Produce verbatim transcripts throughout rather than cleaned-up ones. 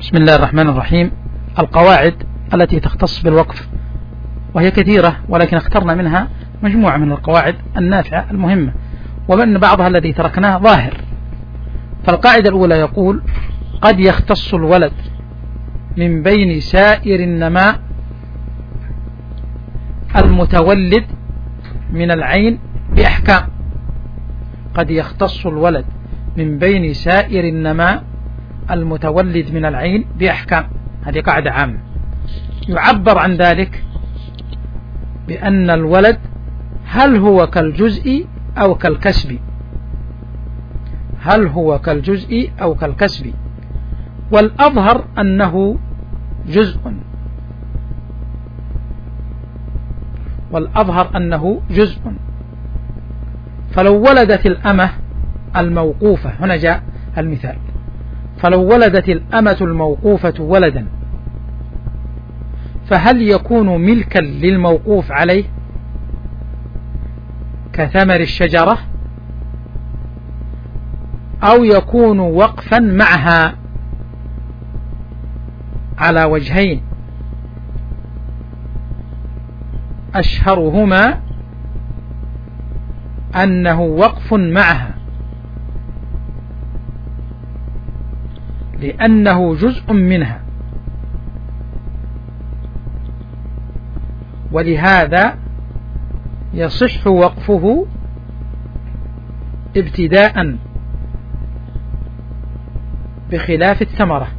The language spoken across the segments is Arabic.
بسم الله الرحمن الرحيم. القواعد التي تختص بالوقف وهي كثيرة، ولكن اخترنا منها مجموعة من القواعد النافعة المهمة، ومن بعضها الذي تركناه ظاهر. فالقاعدة الأولى يقول: قد يختص الولد من بين سائر النماء المتولد من العين بأحكام. قد يختص الولد من بين سائر النماء المتولد من العين بأحكام. هذه قاعدة عامة. يعبر عن ذلك بأن الولد هل هو كالجزء أو كالكسب، هل هو كالجزء أو كالكسب، والأظهر أنه جزء، والأظهر أنه جزء. فلو ولدت الأمة الموقوفة، هنا جاء المثال، فلو ولدت الأمة الموقوفة ولدا فهل يكون ملكا للموقوف عليه كثمر الشجرة، أو يكون وقفا معها على وجهين، أشهرهما أنه وقف معها لأنه جزء منها، ولهذا يصح وقفه ابتداء بخلاف الثمرة.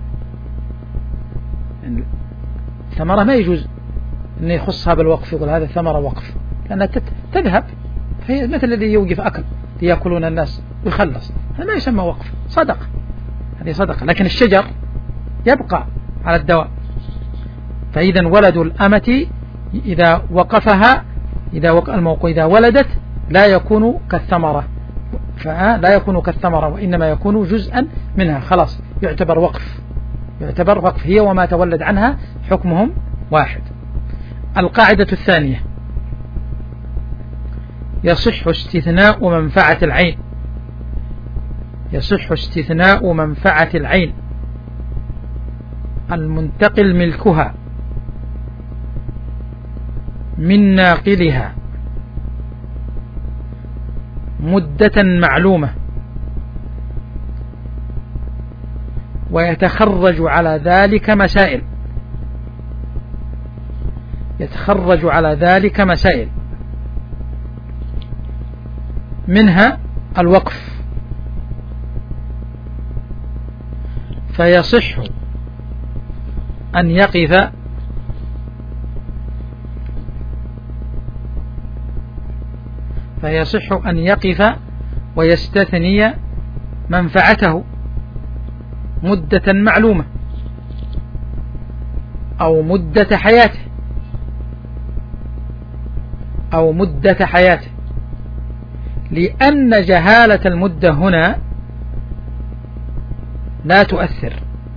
الثمرة ما يجوز أن يخصها بالوقف، يقول هذا ثمرة وقف، لأنها تذهب، فهي مثل الذي يوقف أكل ليأكلون الناس ويخلص، هذا ما يسمى وقف، صدقة، هذه صدقة. لكن الشجر يبقى على الدوام. فإذا ولد الأمة إذا وقفها، إذا وق... الموقوف إذا ولدت لا يكون كالثمرة، فلا يكون كالثمرة، وإنما يكون جزءا منها، خلاص يعتبر وقف، يعتبر وقف، هي وما تولد عنها حكمهم واحد. القاعدة الثانية: يصح استثناء منفعة العين، يصح استثناء منفعة العين المنتقل ملكها من ناقلها مدة معلومة، ويتخرج على ذلك مسائل، يتخرج على ذلك مسائل منها الوقف. فيصح أن يقف فيصح أن يقف ويستثني منفعته مدة معلومة أو مدة حياته أو مدة حياته لأن جهالة المدة هنا لا تؤثر،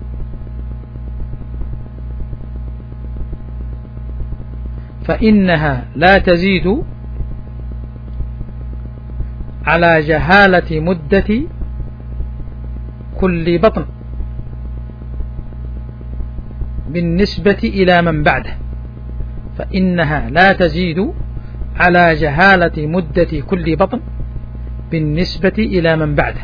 فإنها لا تزيد على جهالة مدة كل بطن بالنسبة إلى من بعده، فإنها لا تزيد على جهالة مدة كل بطن بالنسبة إلى من بعده.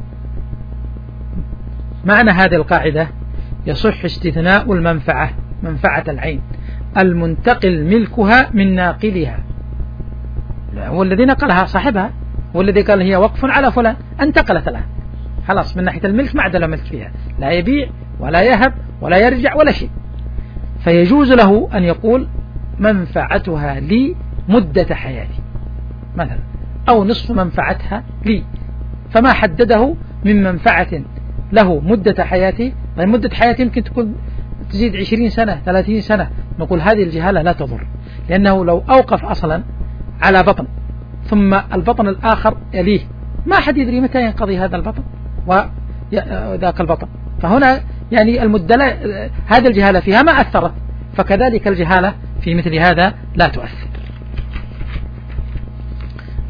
معنى هذه القاعدة: يصح استثناء المنفعة، منفعة العين المنتقل ملكها من ناقلها، هو الذي نقلها صاحبها، هو الذي قال هي وقف على فلان، انتقلت الآن خلاص من ناحية الملك، ما عاد له ملك فيها، لا يبيع ولا يهب ولا يرجع ولا شيء. فيجوز له أن يقول منفعتها لي مدة حياتي مثلا، أو نصف منفعتها لي، فما حدده من منفعة له مدة حياتي. مدة حياتي يمكن تكون تزيد عشرين سنة ثلاثين سنة، نقول هذه الجهالة لا تضر، لأنه لو أوقف أصلا على بطن ثم البطن الآخر يليه، ما حد يدري متى ينقضي هذا البطن وذاك البطن، فهنا يعني المدة هذه الجهالة فيها ما أثرت، فكذلك الجهالة في مثل هذا لا تؤثر.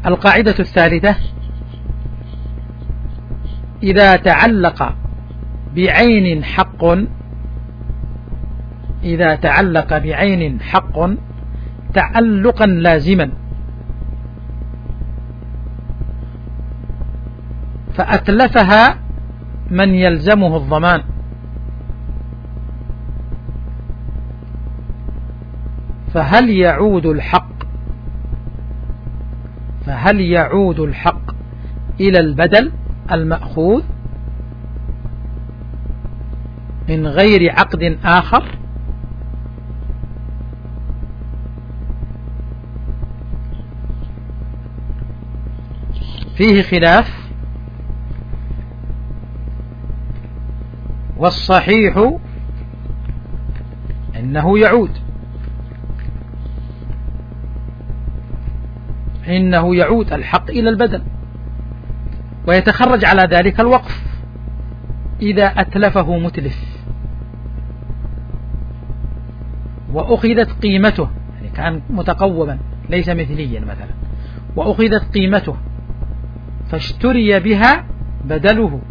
القاعدة الثالثة: إذا تعلق بعين حق إذا تعلق بعين حق تعلقا لازما فأتلفها من يلزمه الضمان، فهل يعود الحق فهل يعود الحق إلى البدل المأخوذ من غير عقد آخر؟ فيه خلاف، والصحيح إنه يعود إنه يعود الحق إلى البدل، ويتخرج على ذلك الوقف إذا أتلفه متلف وأخذت قيمته، يعني كان متقوما ليس مثليا مثلا، وأخذت قيمته فاشتري بها بدله،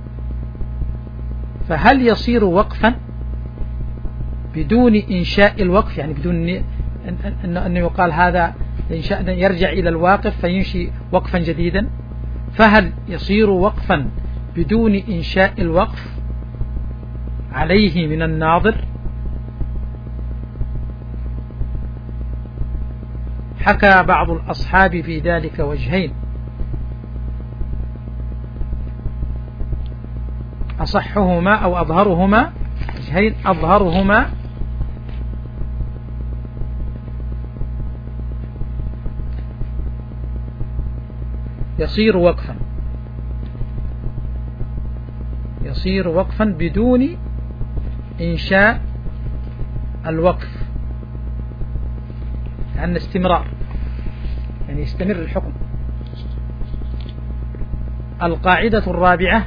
فهل يصير وقفا بدون إنشاء الوقف؟ يعني بدون أن يقال هذا يرجع إلى الواقف فينشي وقفا جديدا، فهل يصير وقفا بدون إنشاء الوقف عليه من الناظر؟ حكى بعض الأصحاب في ذلك وجهين، أصحهما أو أظهرهما وجهين، أظهرهما يصير وقفا يصير وقفا بدون إنشاء الوقف، لأن استمرار يعني يستمر الحكم. القاعدة الرابعة: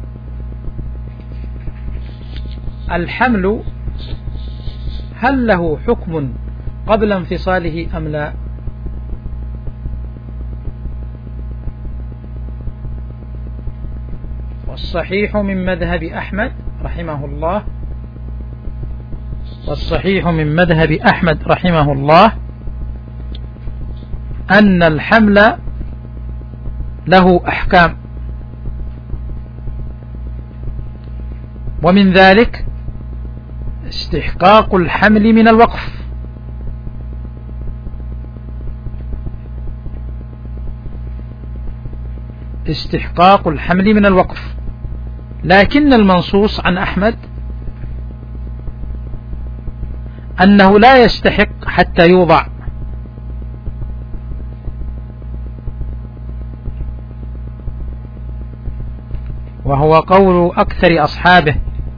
الحمل هل له حكم قبل انفصاله أم لا؟ والصحيح من مذهب أحمد رحمه الله والصحيح من مذهب أحمد رحمه الله أن الحمل له أحكام، ومن ذلك استحقاق الحمل من الوقف، استحقاق الحمل من الوقف لكن المنصوص عن أحمد أنه لا يستحق حتى يوضع، وهو قول أكثر أصحابه.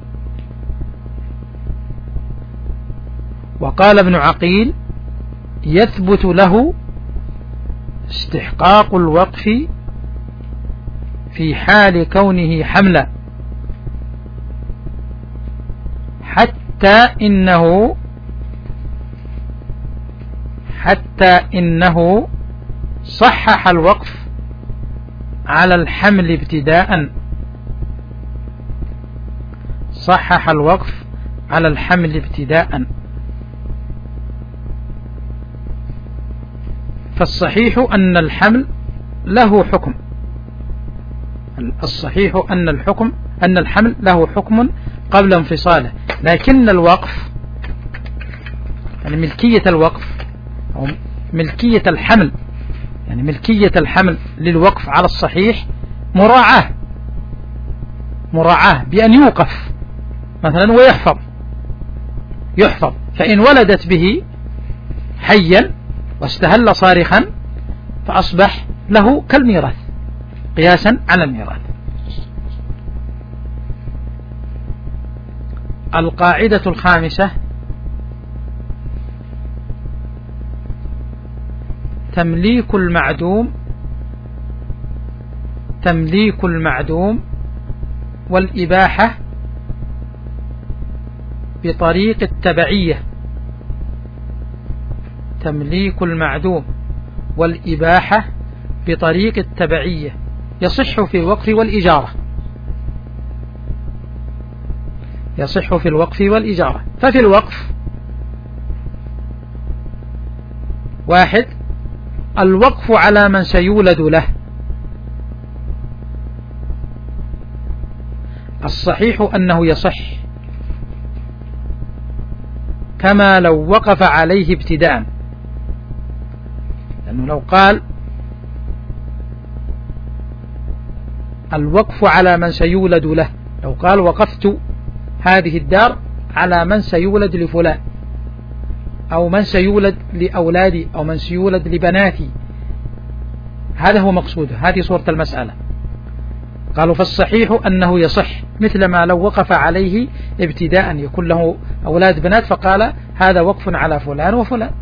وقال ابن عقيل: يثبت له استحقاق الوقف في حال كونه حملا، حتى إنه حتى إنه صحح الوقف على الحمل ابتداء صحح الوقف على الحمل ابتداء فالصحيح أن الحمل له حكم الصحيح أن الحكم أن الحمل له حكم قبل انفصاله، لكن الوقف يعني ملكية الوقف أو ملكية الحمل يعني ملكية الحمل للوقف على الصحيح مراعاة مراعاة بأن يوقف مثلا ويحفظ يحفظ فإن ولدت به حيا واستهل صارخا فأصبح له كالميراث قياسا على الميراث. القاعدة الخامسة: تمليك المعدوم تمليك المعدوم والإباحة بطريق التبعية تمليك المعدوم والإباحة بطريق التبعية يصح في الوقف والإجارة. يصح في الوقف والإجارة. ففي الوقف واحد الوقف على من سيولد له، الصحيح أنه يصح كما لو وقف عليه ابتداء، لأنه لو قال الوقف على من سيولد له، لو قال وقفت هذه الدار على من سيولد لفلان أو من سيولد لأولادي أو من سيولد لبناتي، هذا هو مقصوده، هذه صورة المسألة. قالوا فالصحيح أنه يصح مثل ما لو وقف عليه ابتداء يكون له أولاد بنات فقال هذا وقف على فلان وفلان،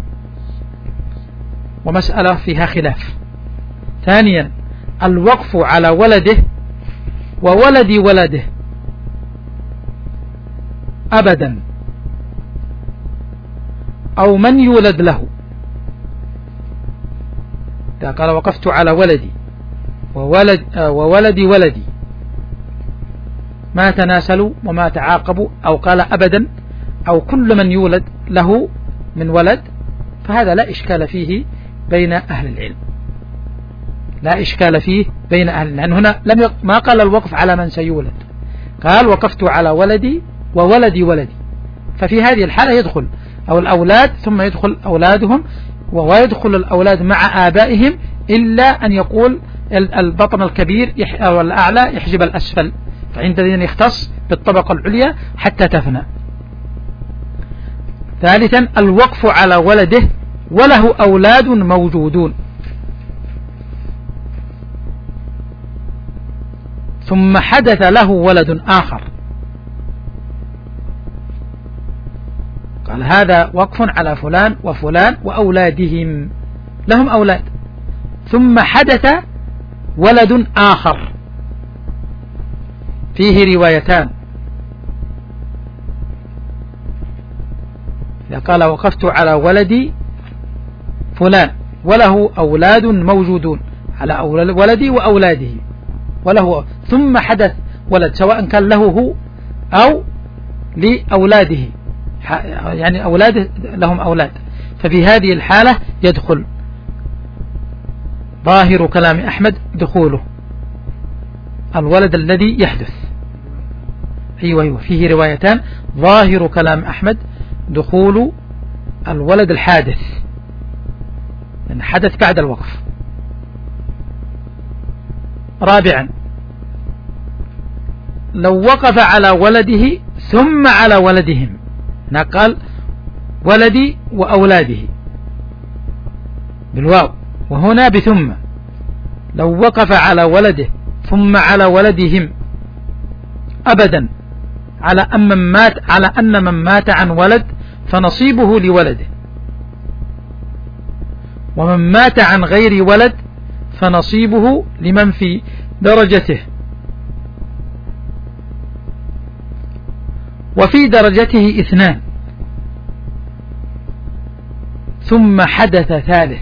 ومسألة فيها خلاف. ثانيا الوقف على ولده وولد ولده أبدا أو من يولد له، إذا قال وقفت على ولدي وولد وولد ولدي ما تناسلوا وما تعاقبوا، أو قال أبدا أو كل من يولد له من ولد، فهذا لا إشكال فيه بين أهل العلم، لا إشكال فيه بين أهل العلم. هنا لم يق... ما قال الوقف على من سيولد، قال وقفت على ولدي وولدي ولدي، ففي هذه الحالة يدخل أو الأولاد ثم يدخل أولادهم، ويدخل الأولاد مع آبائهم إلا أن يقول البطن الكبير يح... أو الأعلى يحجب الأسفل، فعندئذ يختص بالطبقة العليا حتى تفنى. ثالثا الوقف على ولده وله أولاد موجودون ثم حدث له ولد آخر، قال هذا وقف على فلان وفلان وأولادهم، لهم أولاد، ثم حدث ولد آخر، فيه روايتان، إذا قال وقفت على ولدي فلان وله أولاد موجودون، على ولدي وأولاده وله، ثم حدث ولد سواء كان له هو أو لأولاده، يعني أولاده لهم أولاد، ففي هذه الحالة يدخل ظاهر كلام أحمد دخوله الولد الذي يحدث. أيوة أيوة فيه روايتان، ظاهر كلام أحمد دخول الولد الحادث، لأن حدث بعد الوقف. رابعا لو وقف على ولده ثم على ولدهم، نقل ولدي وأولاده بالواو وهنا بثم، لو وقف على ولده ثم على ولدهم أبدا على أن من مات على أن من مات عن ولد فنصيبه لولده، ومن مات عن غير ولد فنصيبه لمن في درجته، وفي درجته اثنان ثم حدث ثالث،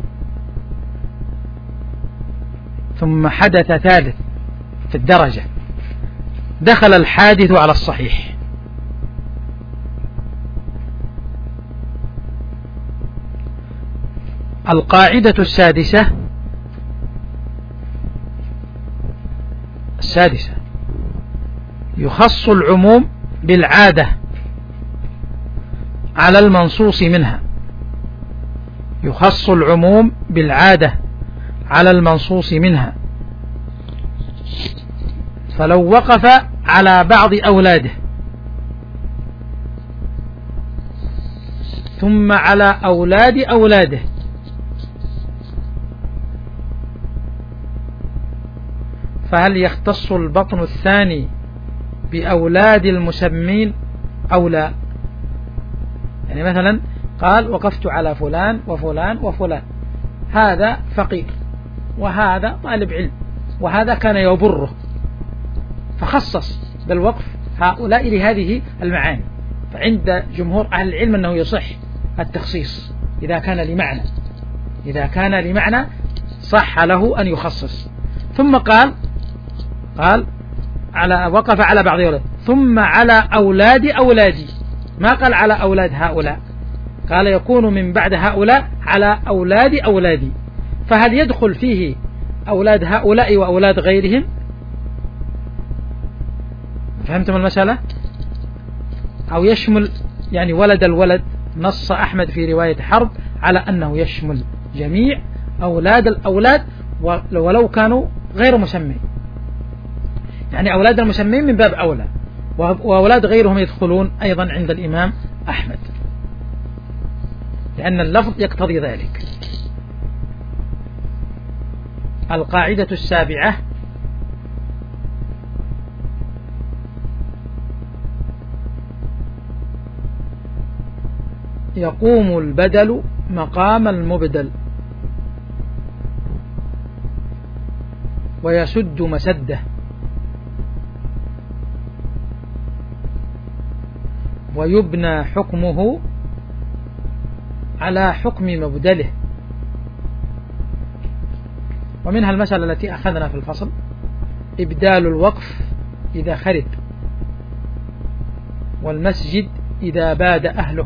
ثم حدث ثالث في الدرجة، دخل الحادث على الصحيح. القاعدة السادسة السادسة يخص العموم بالعادة على المنصوص منها، يخص العموم بالعادة على المنصوص منها، فلو وقف على بعض أولاده ثم على أولاد أولاده فهل يختص البطن الثاني بأولاد المسمين أو لا؟ يعني مثلا قال وقفت على فلان وفلان وفلان، هذا فقير وهذا طالب علم وهذا كان يبره، فخصص بالوقف هؤلاء لهذه المعاني، فعند جمهور أهل العلم أنه يصح التخصيص إذا كان لمعنى، إذا كان لمعنى صح له أن يخصص. ثم قال قال على وقف على بعض أولاد ثم على أولاد أولادي، ما قال على أولاد هؤلاء، قال يكون من بعد هؤلاء على أولاد أولادي. فهل يدخل فيه أولاد هؤلاء وأولاد غيرهم؟ فهمتم المسألة؟ أو يشمل يعني ولد الولد؟ نص أحمد في رواية حرب على أنه يشمل جميع أولاد الأولاد ولو كانوا غير مسمين، يعني أولاد المسمين من باب أولى، وأولاد غيرهم يدخلون أيضا عند الإمام أحمد، لأن اللفظ يقتضي ذلك. القاعدة السابعة: يقوم البدل مقام المبدل ويسد مسده ويبنى حكمه على حكم مبدله. ومنها المسألة التي أخذنا في الفصل: إبدال الوقف إذا خرب، والمسجد إذا باد أهله.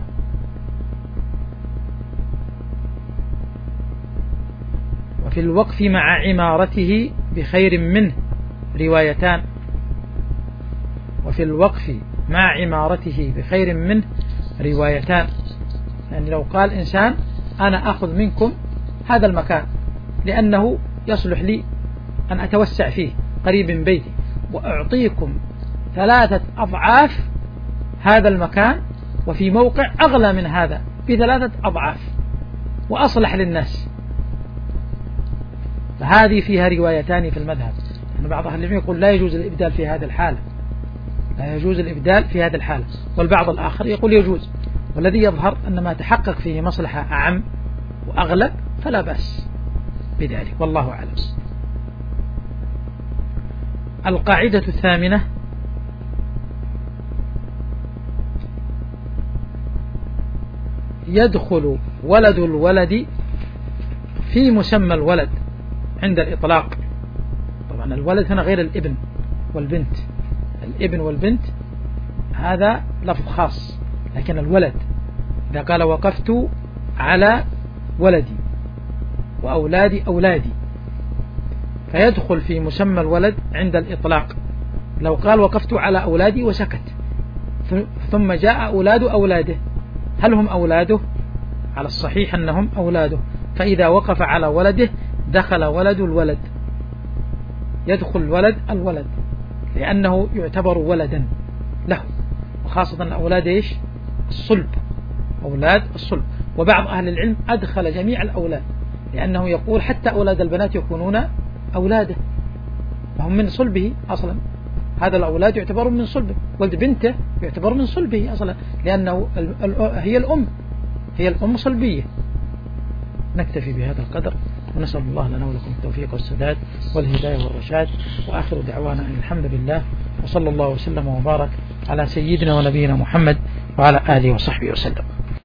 وفي الوقف مع عمارته بخير منه روايتان. وفي الوقف مع عمارته بخير منه روايتان. يعني لو قال إنسان أنا أخذ منكم هذا المكان لأنه يصلح لي أن أتوسع فيه قريب من بيتي، وأعطيكم ثلاثة أضعاف هذا المكان وفي موقع أغلى من هذا بثلاثة أضعاف وأصلح للناس، فهذه فيها روايتان في المذهب. يعني بعض أهل العلم يقول لا يجوز الإبدال في هذا الحالة، لا يجوز الإبدال في هذا الحالة، والبعض الآخر يقول يجوز. والذي يظهر أن ما تحقق فيه مصلحة أعم وأغلب فلا بأس بذلك، والله أعلم. القاعدة الثامنة: يدخل ولد الولد في مسمى الولد عند الإطلاق. طبعا الولد هنا غير الابن والبنت، الابن والبنت هذا لفظ خاص، لكن الولد إذا قال وقفت على ولدي وأولادي أولادي فيدخل في مسمى الولد عند الإطلاق. لو قال وقفت على أولادي وسكت ثم جاء أولاد أولاده، هل هم أولاده؟ على الصحيح أنهم أولاده، فإذا وقف على ولده دخل ولد الولد، يدخل ولد الولد لأنه يعتبر ولدا له، وخاصة أولاد إيش؟ الصلب، أولاد الصلب. وبعض أهل العلم أدخل جميع الأولاد، لأنه يقول حتى أولاد البنات يكونون أولاده وهم من صلبه أصلا، هذا الأولاد يعتبر من صلبه، ولد بنته يعتبر من صلبه أصلا، لأنه هي الأم، هي الأم صلبية. نكتفي بهذا القدر، ونسأل الله لنا ولكم التوفيق والسداد والهداية والرشاد، وآخر دعوانا أن الحمد لله، وصلى الله وسلم وبارك على سيدنا ونبينا محمد وعلى آله وصحبه وسلم.